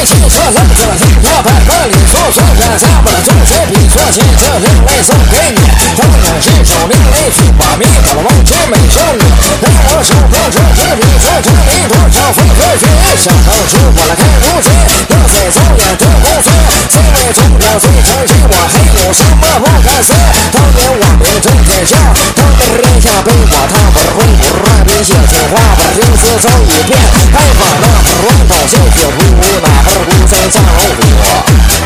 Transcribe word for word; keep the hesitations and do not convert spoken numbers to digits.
汽车人这一多半个里说说人咱们的同学比说起这人类送给你，当然是手令雷去把迷倒了王之美少女，然而手中这支笔说这里多少分和学，想当初我来看如今，要在走眼的公司，这位中了最成绩我还有什么不敢说？当年我名震天下，当年人下被我踏本红不乱笔写情话，把流思走一遍，还把那本王道写写不哪本不再降龙。